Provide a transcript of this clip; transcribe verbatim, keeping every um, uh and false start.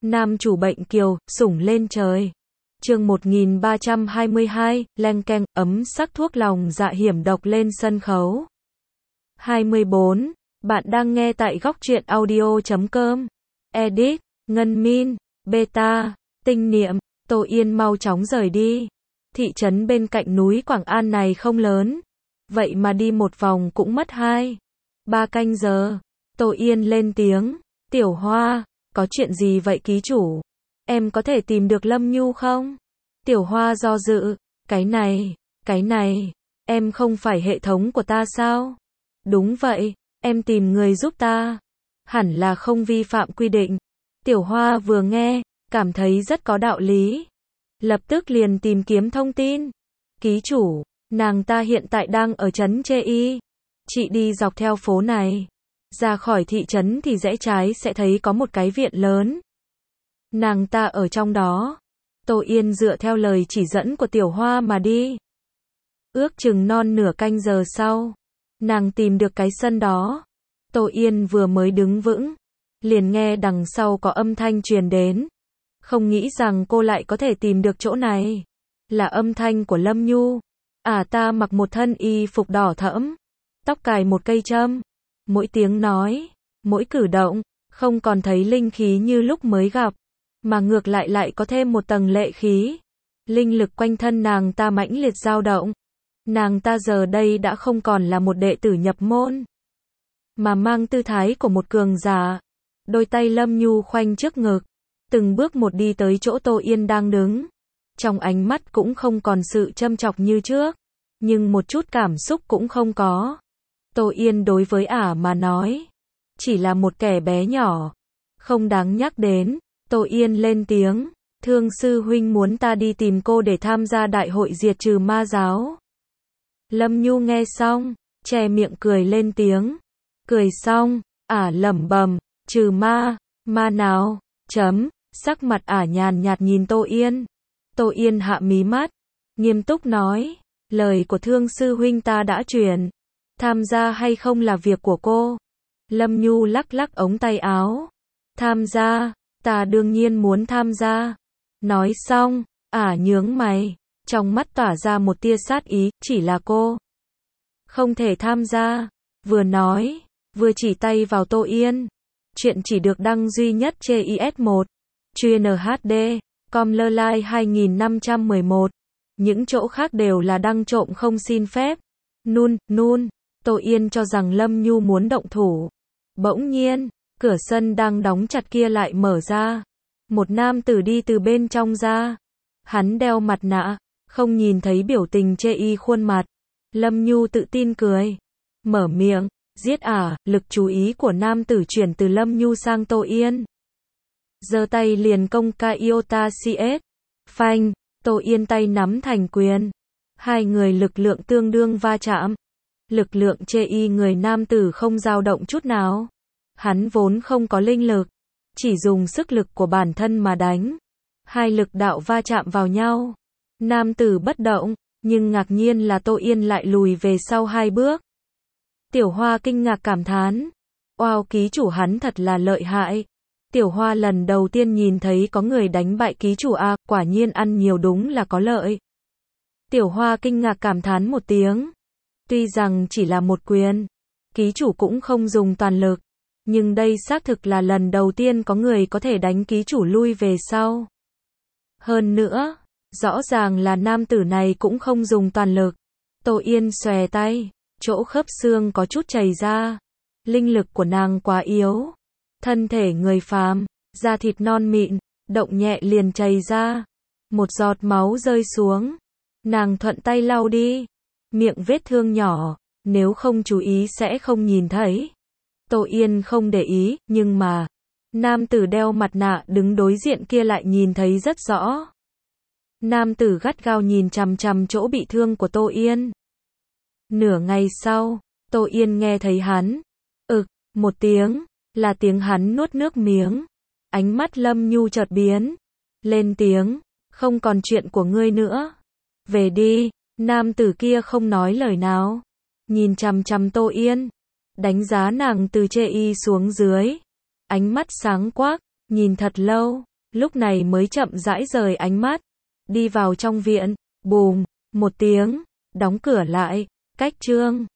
Nam chủ bệnh kiều, sủng lên trời. Chương một nghìn ba trăm hai mươi hai, leng keng, ấm sắc thuốc lòng dạ hiểm độc lên sân khấu. hai mươi bốn. Bạn đang nghe tại góc truyện audio chấm com. Edit, Ngân Min, Beta, Tinh Niệm, Tô Yên mau chóng rời đi. Thị trấn bên cạnh núi Quảng An này không lớn. Vậy mà đi một vòng cũng mất hai, ba canh giờ. Tô Yên lên tiếng. Tiểu Hoa, có chuyện gì vậy ký chủ? Em có thể tìm được Lâm Nhu không? Tiểu Hoa do dự. Cái này, cái này, em không phải hệ thống của ta sao? Đúng vậy, em tìm người giúp ta. Hẳn là không vi phạm quy định. Tiểu Hoa vừa nghe, cảm thấy rất có đạo lý. Lập tức liền tìm kiếm thông tin. Ký chủ, nàng ta hiện tại đang ở trấn Chê Y. Chị đi dọc theo phố này. Ra khỏi thị trấn thì rẽ trái sẽ thấy có một cái viện lớn. Nàng ta ở trong đó. Tô Yên dựa theo lời chỉ dẫn của Tiểu Hoa mà đi. Ước chừng non nửa canh giờ sau, nàng tìm được cái sân đó. Tô Yên vừa mới đứng vững, liền nghe đằng sau có âm thanh truyền đến. Không nghĩ rằng cô lại có thể tìm được chỗ này. Là âm thanh của Lâm Nhu. À ta mặc một thân y phục đỏ thẫm, tóc cài một cây châm. Mỗi tiếng nói, mỗi cử động, không còn thấy linh khí như lúc mới gặp, mà ngược lại lại có thêm một tầng lệ khí. Linh lực quanh thân nàng ta mãnh liệt dao động. Nàng ta giờ đây đã không còn là một đệ tử nhập môn, mà mang tư thái của một cường giả. Đôi tay Lâm Nhu khoanh trước ngực, từng bước một đi tới chỗ Tô Yên đang đứng. Trong ánh mắt cũng không còn sự châm chọc như trước, nhưng một chút cảm xúc cũng không có. Tô Yên đối với ả mà nói, chỉ là một kẻ bé nhỏ, không đáng nhắc đến. Tô Yên lên tiếng, Thương sư huynh muốn ta đi tìm cô để tham gia đại hội diệt trừ ma giáo. Lâm Nhu nghe xong, che miệng cười lên tiếng. Cười xong, ả lẩm bẩm, trừ ma, ma nào, chấm, sắc mặt ả nhàn nhạt nhìn Tô Yên. Tô Yên hạ mí mắt, nghiêm túc nói, lời của Thương sư huynh ta đã truyền, tham gia hay không là việc của cô. Lâm Nhu lắc lắc ống tay áo, tham gia, ta đương nhiên muốn tham gia. Nói xong, ả nhướng mày, trong mắt tỏa ra một tia sát ý, chỉ là cô không thể tham gia. Vừa nói, vừa chỉ tay vào Tô Yên. Chuyện chỉ được đăng duy nhất trên i ét một, chuyên hát đê, com lơ lai hai nghìn năm trăm mười một. Những chỗ khác đều là đăng trộm không xin phép. Nun, nun, Tô Yên cho rằng Lâm Nhu muốn động thủ. Bỗng nhiên, cửa sân đang đóng chặt kia lại mở ra. Một nam tử đi từ bên trong ra. Hắn đeo mặt nạ, không nhìn thấy biểu tình chê y khuôn mặt. Lâm Nhu tự tin cười, mở miệng, giết ả. Lực chú ý của nam tử chuyển từ Lâm Nhu sang Tô Yên. Giơ tay liền công ca iota cs. Phanh, Tô Yên tay nắm thành quyền. Hai người lực lượng tương đương va chạm. Lực lượng chê y người nam tử không dao động chút nào. Hắn vốn không có linh lực, chỉ dùng sức lực của bản thân mà đánh. Hai lực đạo va chạm vào nhau. Nam tử bất động, nhưng ngạc nhiên là Tô Yên lại lùi về sau hai bước. Tiểu Hoa kinh ngạc cảm thán, oao, ký chủ hắn thật là lợi hại. Tiểu Hoa lần đầu tiên nhìn thấy có người đánh bại ký chủ a, quả nhiên ăn nhiều đúng là có lợi. Tiểu Hoa kinh ngạc cảm thán một tiếng. Tuy rằng chỉ là một quyền, ký chủ cũng không dùng toàn lực, nhưng đây xác thực là lần đầu tiên có người có thể đánh ký chủ lui về sau. Hơn nữa, rõ ràng là nam tử này cũng không dùng toàn lực. Tô Yên xòe tay, chỗ khớp xương có chút chảy ra. Linh lực của nàng quá yếu. Thân thể người phàm, da thịt non mịn, động nhẹ liền chảy ra. Một giọt máu rơi xuống. Nàng thuận tay lau đi. Miệng vết thương nhỏ, nếu không chú ý sẽ không nhìn thấy. Tô Yên không để ý, nhưng mà nam tử đeo mặt nạ đứng đối diện kia lại nhìn thấy rất rõ. Nam tử gắt gao nhìn chằm chằm chỗ bị thương của Tô Yên. Nửa ngày sau, Tô Yên nghe thấy hắn ực một tiếng, là tiếng hắn nuốt nước miếng. Ánh mắt Lâm Nhu chợt biến, lên tiếng, không còn chuyện của ngươi nữa. Về đi. Nam tử kia không nói lời nào, nhìn chằm chằm Tô Yên, đánh giá nàng từ chê y xuống dưới. Ánh mắt sáng quắc, nhìn thật lâu, lúc này mới chậm rãi rời ánh mắt, đi vào trong viện, bùm, một tiếng, đóng cửa lại, cách chương.